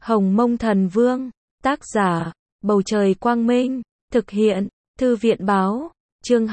Hồng Mông Thần Vương, tác giả, Bầu Trời Quang Minh, thực hiện, Thư viện Báo, chương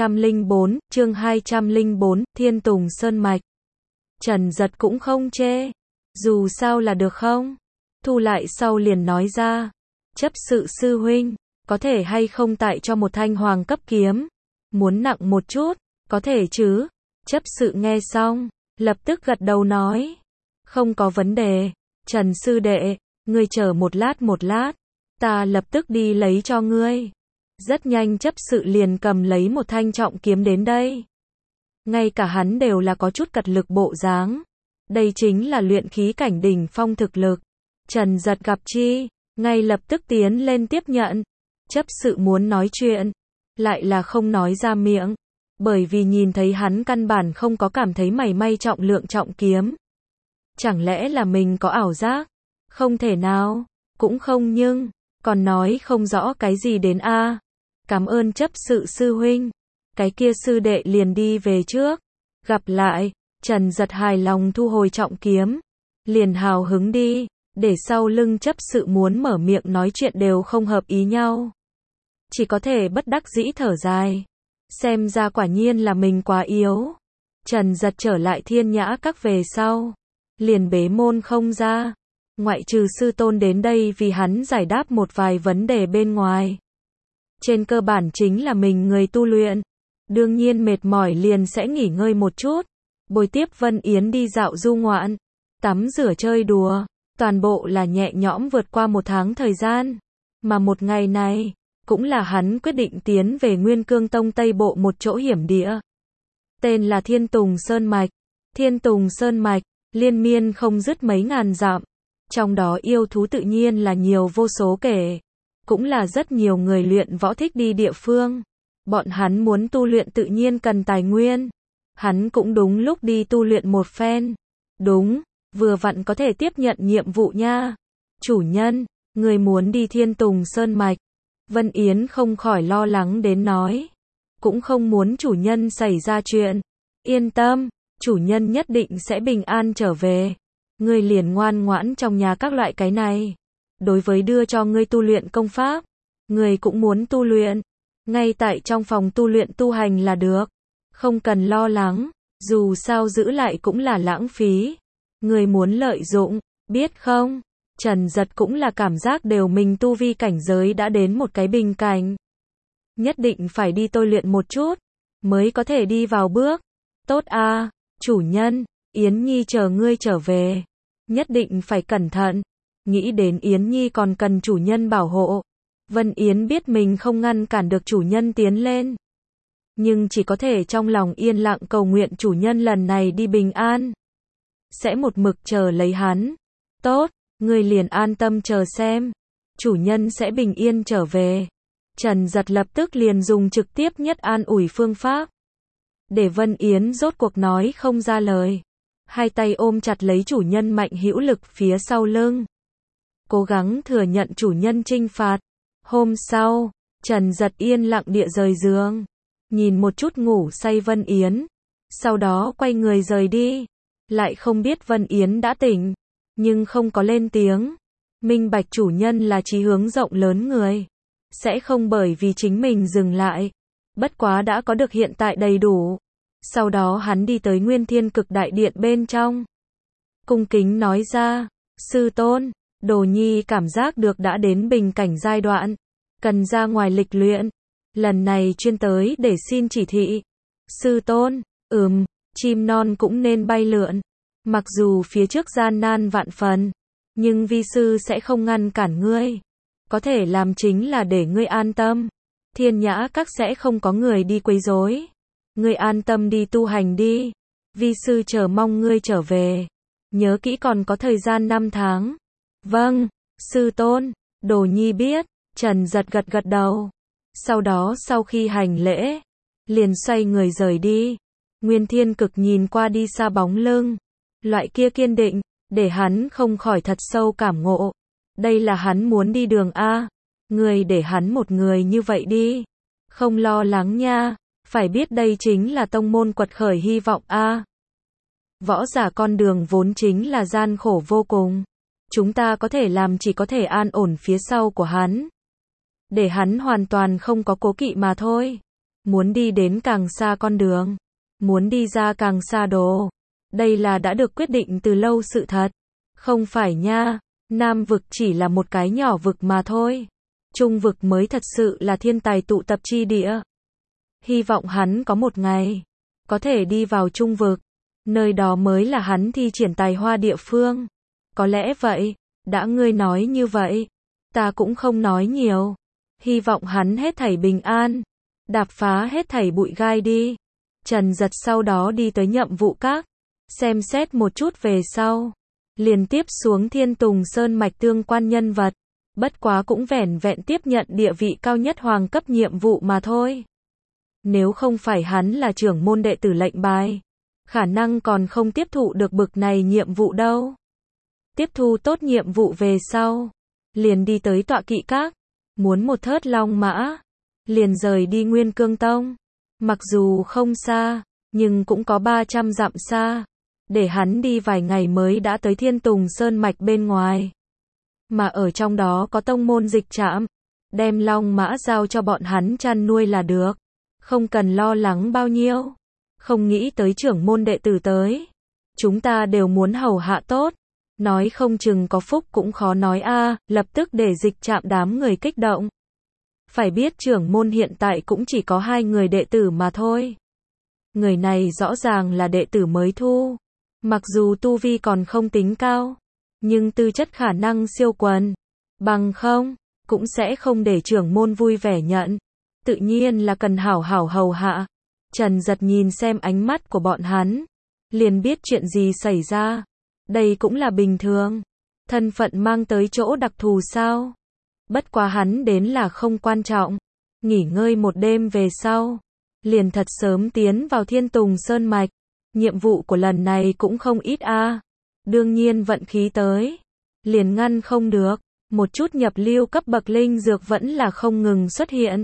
204, Thiên Tùng Sơn Mạch. Trần Giật cũng không chê, dù sao là được không? Thu lại sau liền nói ra, chấp sự sư huynh, có thể hay không tại cho một thanh hoàng cấp kiếm, muốn nặng một chút, có thể chứ? Chấp sự nghe xong, lập tức gật đầu nói, không có vấn đề, Trần sư đệ, ngươi chờ một lát, ta lập tức đi lấy cho ngươi. Rất nhanh chấp sự liền cầm lấy một thanh trọng kiếm đến đây. Ngay cả hắn đều là có chút cật lực bộ dáng. Đây chính là luyện khí cảnh đỉnh phong thực lực. Trần Giật gặp chi, ngay lập tức tiến lên tiếp nhận. Chấp sự muốn nói chuyện, lại là không nói ra miệng. Bởi vì nhìn thấy hắn căn bản không có cảm thấy mảy may trọng lượng trọng kiếm. Chẳng lẽ là mình có ảo giác? Không thể nào, cũng không nhưng, còn nói không rõ cái gì đến a. Cảm ơn chấp sự sư huynh. Cái kia sư đệ liền đi về trước. Gặp lại, Trần Giật hài lòng thu hồi trọng kiếm. Liền hào hứng đi, để sau lưng chấp sự muốn mở miệng nói chuyện đều không hợp ý nhau. Chỉ có thể bất đắc dĩ thở dài. Xem ra quả nhiên là mình quá yếu. Trần Giật trở lại Thiên Nhã Các về sau. Liền bế môn không ra. Ngoại trừ sư tôn đến đây vì hắn giải đáp một vài vấn đề bên ngoài. Trên cơ bản chính là mình người tu luyện. Đương nhiên mệt mỏi liền sẽ nghỉ ngơi một chút. Bồi tiếp Vân Yến đi dạo du ngoạn. Tắm rửa chơi đùa. Toàn bộ là nhẹ nhõm vượt qua một tháng thời gian. Mà một ngày này, cũng là hắn quyết định tiến về Nguyên Cương Tông Tây Bộ một chỗ hiểm địa. Tên là Thiên Tùng Sơn Mạch. Thiên Tùng Sơn Mạch, liên miên không dứt mấy ngàn dặm. Trong đó yêu thú tự nhiên là nhiều vô số kể. Cũng là rất nhiều người luyện võ thích đi địa phương. Bọn hắn muốn tu luyện tự nhiên cần tài nguyên. Hắn cũng đúng lúc đi tu luyện một phen. Đúng, vừa vặn có thể tiếp nhận nhiệm vụ nha. Chủ nhân, người muốn đi Thiên Tùng Sơn Mạch. Vân Yến không khỏi lo lắng đến nói. Cũng không muốn chủ nhân xảy ra chuyện. Yên tâm, chủ nhân nhất định sẽ bình an trở về. Ngươi liền ngoan ngoãn trong nhà các loại cái này. Đối với đưa cho ngươi tu luyện công pháp, ngươi cũng muốn tu luyện. Ngay tại trong phòng tu luyện tu hành là được. Không cần lo lắng, dù sao giữ lại cũng là lãng phí. Ngươi muốn lợi dụng, biết không? Trần Giật cũng là cảm giác đều mình tu vi cảnh giới đã đến một cái bình cảnh. Nhất định phải đi tôi luyện một chút, mới có thể đi vào bước. Tốt a, chủ nhân, Yến Nhi chờ ngươi trở về. Nhất định phải cẩn thận. Nghĩ đến Yến Nhi còn cần chủ nhân bảo hộ. Vân Yến biết mình không ngăn cản được chủ nhân tiến lên. Nhưng chỉ có thể trong lòng yên lặng cầu nguyện chủ nhân lần này đi bình an. Sẽ một mực chờ lấy hắn. Tốt, ngươi liền an tâm chờ xem. Chủ nhân sẽ bình yên trở về. Trần Giật lập tức liền dùng trực tiếp nhất an ủi phương pháp. Để Vân Yến rốt cuộc nói không ra lời. Hai tay ôm chặt lấy chủ nhân mạnh hữu lực phía sau lưng. Cố gắng thừa nhận chủ nhân trinh phạt. Hôm sau, Trần Giật yên lặng địa rời giường. Nhìn một chút ngủ say Vân Yến. Sau đó quay người rời đi. Lại không biết Vân Yến đã tỉnh. Nhưng không có lên tiếng. Minh bạch chủ nhân là chí hướng rộng lớn người. Sẽ không bởi vì chính mình dừng lại. Bất quá đã có được hiện tại đầy đủ. Sau đó hắn đi tới Nguyên Thiên Cực Đại Điện bên trong. Cung kính nói ra, sư tôn, Đồ Nhi cảm giác được đã đến bình cảnh giai đoạn. Cần ra ngoài lịch luyện. Lần này chuyên tới để xin chỉ thị. Sư tôn, chim non cũng nên bay lượn. Mặc dù phía trước gian nan vạn phần. Nhưng vi sư sẽ không ngăn cản ngươi. Có thể làm chính là để ngươi an tâm. Thiên Nhã Các sẽ không có người đi quấy rối. Ngươi an tâm đi tu hành đi. Vi sư chờ mong ngươi trở về. Nhớ kỹ còn có thời gian 5 tháng. Vâng, sư tôn, Đồ Nhi biết. Trần Giật gật đầu. Sau đó sau khi hành lễ, liền xoay người rời đi. Nguyên Thiên Cực nhìn qua đi xa bóng lưng. Loại kia kiên định, để hắn không khỏi thật sâu cảm ngộ. Đây là hắn muốn đi đường A. Người để hắn một người như vậy đi. Không lo lắng nha. Phải biết đây chính là tông môn quật khởi hy vọng A. Võ giả con đường vốn chính là gian khổ vô cùng. chúng ta có thể làm chỉ có thể an ổn phía sau của hắn. Để hắn hoàn toàn không có cố kỵ mà thôi. Muốn đi đến càng xa con đường. Muốn đi ra càng xa đồ. Đây là đã được quyết định từ lâu sự thật. Không phải nha, Nam vực chỉ là một cái nhỏ vực mà thôi. Trung vực mới thật sự là thiên tài tụ tập chi địa. Hy vọng hắn có một ngày có thể đi vào Trung vực. Nơi đó mới là hắn thi triển tài hoa địa phương. Có lẽ vậy, đã ngươi nói như vậy, ta cũng không nói nhiều. Hy vọng hắn hết thảy bình an, đạp phá hết thảy bụi gai đi. Trần Giật sau đó đi tới nhậm vụ các, xem xét một chút về sau, liền tiếp xuống Thiên Tùng Sơn mạch tương quan nhân vật, bất quá cũng vẻn vẹn tiếp nhận địa vị cao nhất hoàng cấp nhiệm vụ mà thôi. Nếu không phải hắn là trưởng môn đệ tử lệnh bài, khả năng còn không tiếp thụ được bực này nhiệm vụ đâu. Tiếp thu tốt nhiệm vụ về sau, liền đi tới tọa kỵ các, muốn một thớt long mã, liền rời đi Nguyên Cương Tông. Mặc dù không xa, nhưng cũng có 300 dặm xa, để hắn đi vài ngày mới đã tới Thiên Tùng Sơn mạch bên ngoài. Mà ở trong đó có tông môn dịch trạm, đem long mã giao cho bọn hắn chăn nuôi là được, không cần lo lắng bao nhiêu. Không nghĩ tới trưởng môn đệ tử tới, chúng ta đều muốn hầu hạ tốt, nói không chừng có phúc cũng khó nói a. Lập tức để dịch trạm đám người kích động. Phải biết trưởng môn hiện tại cũng chỉ có 2 người đệ tử mà thôi. Người này rõ ràng là đệ tử mới thu, mặc dù tu vi còn không tính cao, nhưng tư chất khả năng siêu quần, bằng không cũng sẽ không để trưởng môn vui vẻ nhận, tự nhiên là cần hảo hảo hầu hạ. Trần Giật nhìn xem ánh mắt của bọn hắn, liền biết chuyện gì xảy ra. Đây cũng là bình thường, thân phận mang tới chỗ đặc thù sao? Bất quá hắn đến là không quan trọng. Nghỉ ngơi một đêm về sau, liền thật sớm tiến vào Thiên Tùng Sơn mạch. Nhiệm vụ của lần này cũng không ít a. Đương nhiên vận khí tới, liền ngăn không được, một chút nhập lưu cấp bậc linh dược vẫn là không ngừng xuất hiện.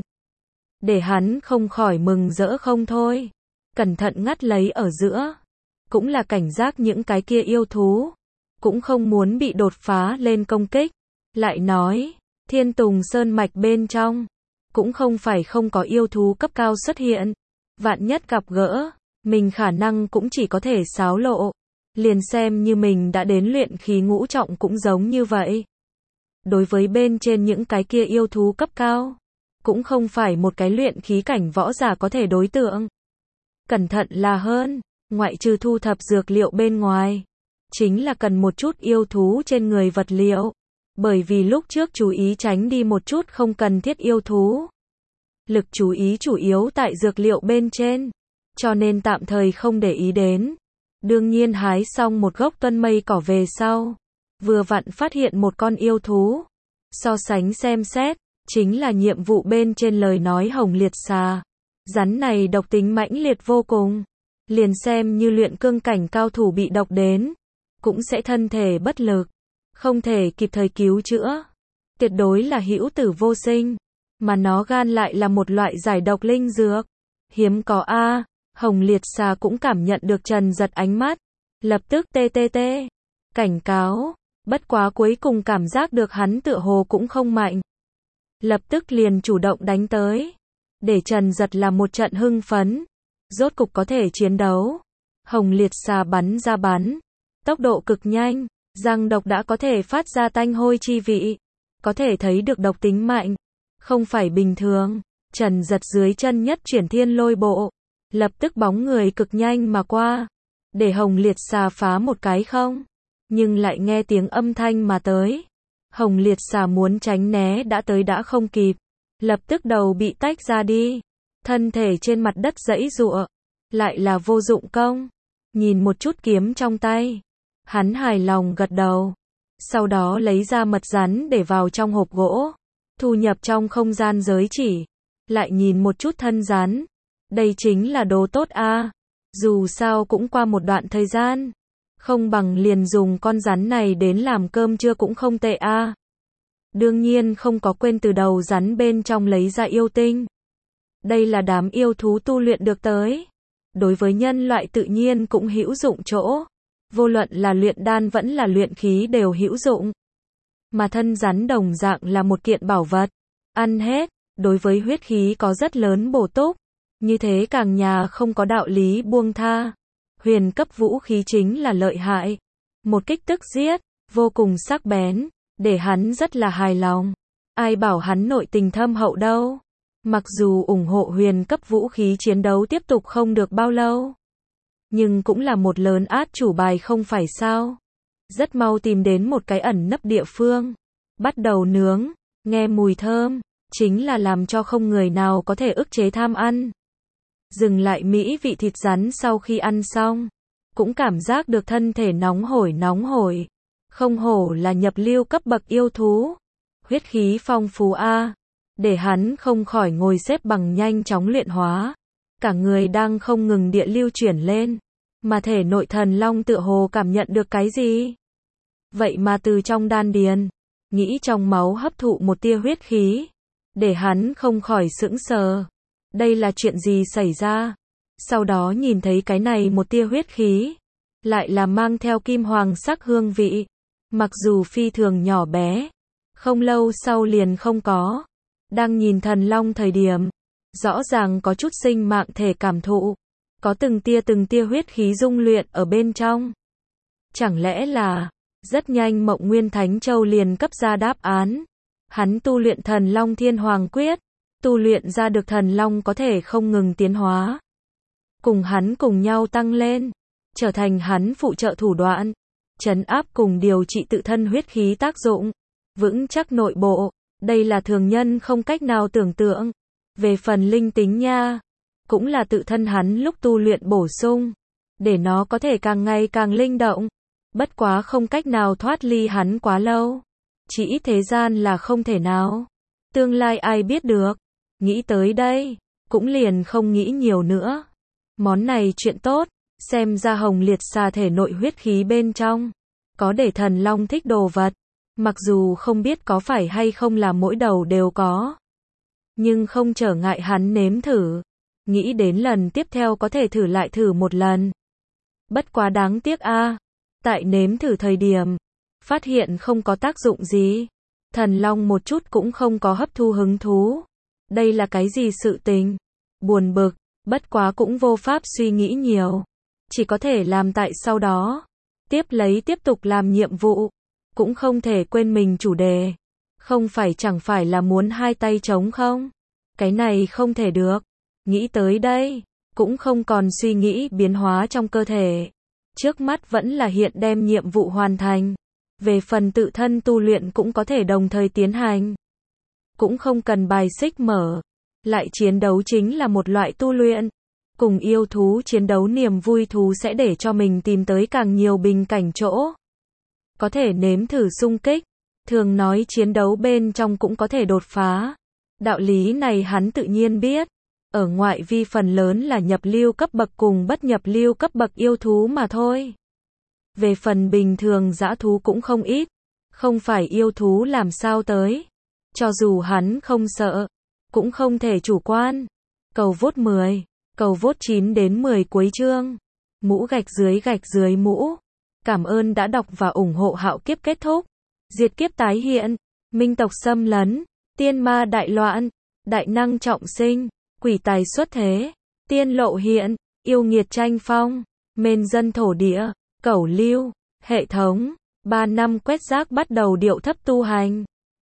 Để hắn không khỏi mừng rỡ không thôi. Cẩn thận ngắt lấy ở giữa, cũng là cảnh giác những cái kia yêu thú, cũng không muốn bị đột phá lên công kích. Lại nói, Thiên Tùng Sơn mạch bên trong, cũng không phải không có yêu thú cấp cao xuất hiện. Vạn nhất gặp gỡ, mình khả năng cũng chỉ có thể xáo lộ. Liền xem như mình đã đến luyện khí ngũ trọng cũng giống như vậy. Đối với bên trên những cái kia yêu thú cấp cao, cũng không phải một cái luyện khí cảnh võ giả có thể đối tượng. Cẩn thận là hơn, ngoại trừ thu thập dược liệu bên ngoài, chính là cần một chút yêu thú trên người vật liệu. Bởi vì lúc trước chú ý tránh đi một chút không cần thiết yêu thú. Lực chú ý chủ yếu tại dược liệu bên trên, cho nên tạm thời không để ý đến. Đương nhiên hái xong một gốc tuân mây cỏ về sau, vừa vặn phát hiện một con yêu thú. So sánh xem xét, chính là nhiệm vụ bên trên lời nói hồng liệt xà. Rắn này độc tính mãnh liệt vô cùng, liền xem như luyện cương cảnh cao thủ bị độc đến, cũng sẽ thân thể bất lực, không thể kịp thời cứu chữa, tuyệt đối là hữu tử vô sinh, mà nó gan lại là một loại giải độc linh dược, hiếm có a. Hồng liệt xà cũng cảm nhận được Trần Giật ánh mắt, lập tức tê, cảnh cáo, bất quá cuối cùng cảm giác được hắn tựa hồ cũng không mạnh, lập tức liền chủ động đánh tới, để Trần Giật là một trận hưng phấn, rốt cục có thể chiến đấu. Hồng liệt xà bắn ra bắn, tốc độ cực nhanh, răng độc đã có thể phát ra tanh hôi chi vị, có thể thấy được độc tính mạnh, không phải bình thường. Trần Giật dưới chân nhất chuyển thiên lôi bộ, lập tức bóng người cực nhanh mà qua, để hồng liệt xà phá một cái không, nhưng lại nghe tiếng âm thanh mà tới. Hồng liệt xà muốn tránh né đã tới đã không kịp, lập tức đầu bị tách ra đi, thân thể trên mặt đất giãy giụa, lại là vô dụng công. Nhìn một chút kiếm trong tay, hắn hài lòng gật đầu, sau đó lấy ra mật rắn để vào trong hộp gỗ, thu nhập trong không gian giới chỉ, lại nhìn một chút thân rắn, đây chính là đồ tốt a. Dù sao cũng qua một đoạn thời gian, không bằng liền dùng con rắn này đến làm cơm trưa cũng không tệ a. Đương nhiên không có quên từ đầu rắn bên trong lấy ra yêu tinh. Đây là đám yêu thú tu luyện được tới, đối với nhân loại tự nhiên cũng hữu dụng chỗ. vô luận là luyện đan vẫn là luyện khí đều hữu dụng. Mà thân rắn đồng dạng là một kiện bảo vật, ăn hết, đối với huyết khí có rất lớn bổ túc, như thế càng nhà không có đạo lý buông tha. Huyền cấp vũ khí chính là lợi hại, một kích tức giết, vô cùng sắc bén, để hắn rất là hài lòng. Ai bảo hắn nội tình thâm hậu đâu. Mặc dù ủng hộ huyền cấp vũ khí chiến đấu tiếp tục không được bao lâu, nhưng cũng là một lớn át chủ bài không phải sao. Rất mau tìm đến một cái ẩn nấp địa phương, bắt đầu nướng, nghe mùi thơm, chính là làm cho không người nào có thể ức chế tham ăn. Dừng lại mỹ vị thịt rắn sau khi ăn xong, cũng cảm giác được thân thể nóng hổi. Không hổ là nhập lưu cấp bậc yêu thú. Huyết khí phong phú a, để hắn không khỏi ngồi xếp bằng nhanh chóng luyện hóa. Cả người đang không ngừng địa lưu chuyển lên, mà thể nội thần long tựa hồ cảm nhận được cái gì. Vậy mà từ trong đan điền, nghĩ trong máu hấp thụ một tia huyết khí, để hắn không khỏi sững sờ. Đây là chuyện gì xảy ra? Sau đó nhìn thấy cái này một tia huyết khí, lại là mang theo kim hoàng sắc hương vị, mặc dù phi thường nhỏ bé, không lâu sau liền không có. Đang nhìn thần long thời điểm, rõ ràng có chút sinh mạng thể cảm thụ, có từng tia huyết khí dung luyện ở bên trong. Chẳng lẽ là, rất nhanh Mộng Nguyên Thánh Châu liền cấp ra đáp án. Hắn tu luyện thần long thiên hoàng quyết, tu luyện ra được thần long có thể không ngừng tiến hóa, cùng hắn cùng nhau tăng lên, trở thành hắn phụ trợ thủ đoạn, trấn áp cùng điều trị tự thân huyết khí tác dụng, vững chắc nội bộ. Đây là thường nhân không cách nào tưởng tượng. Về phần linh tính nha, cũng là tự thân hắn lúc tu luyện bổ sung, để nó có thể càng ngày càng linh động. Bất quá không cách nào thoát ly hắn quá lâu. Chỉ ít thế gian là không thể nào. Tương lai ai biết được. Nghĩ tới đây, cũng liền không nghĩ nhiều nữa. Món này chuyện tốt, xem ra Hồng Liệt Xà thể nội huyết khí bên trong, có để thần long thích đồ vật. Mặc dù không biết có phải hay không là mỗi đầu đều có, nhưng không trở ngại hắn nếm thử. Nghĩ đến lần tiếp theo có thể thử một lần. Bất quá đáng tiếc a, tại nếm thử thời điểm, phát hiện không có tác dụng gì. Thần long một chút cũng không có hấp thu hứng thú. Đây là cái gì sự tình? Buồn bực, bất quá cũng vô pháp suy nghĩ nhiều. Chỉ có thể làm tại sau đó. Tiếp tục làm nhiệm vụ. Cũng không thể quên mình chủ đề. Không phải chẳng phải là muốn hai tay trống không? Cái này không thể được. Nghĩ tới đây, cũng không còn suy nghĩ biến hóa trong cơ thể. Trước mắt vẫn là hiện đem nhiệm vụ hoàn thành. Về phần tự thân tu luyện cũng có thể đồng thời tiến hành. Cũng không cần bài xích mở. Lại chiến đấu chính là một loại tu luyện. Cùng yêu thú chiến đấu niềm vui thú sẽ để cho mình tìm tới càng nhiều bình cảnh chỗ. Có thể nếm thử xung kích. Thường nói chiến đấu bên trong cũng có thể đột phá. Đạo lý này hắn tự nhiên biết. Ở ngoại vi phần lớn là nhập lưu cấp bậc cùng bất nhập lưu cấp bậc yêu thú mà thôi. Về phần bình thường dã thú cũng không ít. Không phải yêu thú làm sao tới. Cho dù hắn không sợ, cũng không thể chủ quan. Cầu vote 10, cầu vote 9 đến 10 cuối chương. Mũ gạch dưới mũ. Cảm ơn đã đọc và ủng hộ Hạo Kiếp kết thúc. Diệt kiếp tái hiện. Minh tộc xâm lấn. Tiên ma đại loạn. Đại năng trọng sinh. Quỷ tài xuất thế. Tiên lộ hiện. Yêu nghiệt tranh phong. Mên dân thổ địa. Cẩu lưu. Hệ thống. 3 năm quét rác bắt đầu điệu thấp tu hành.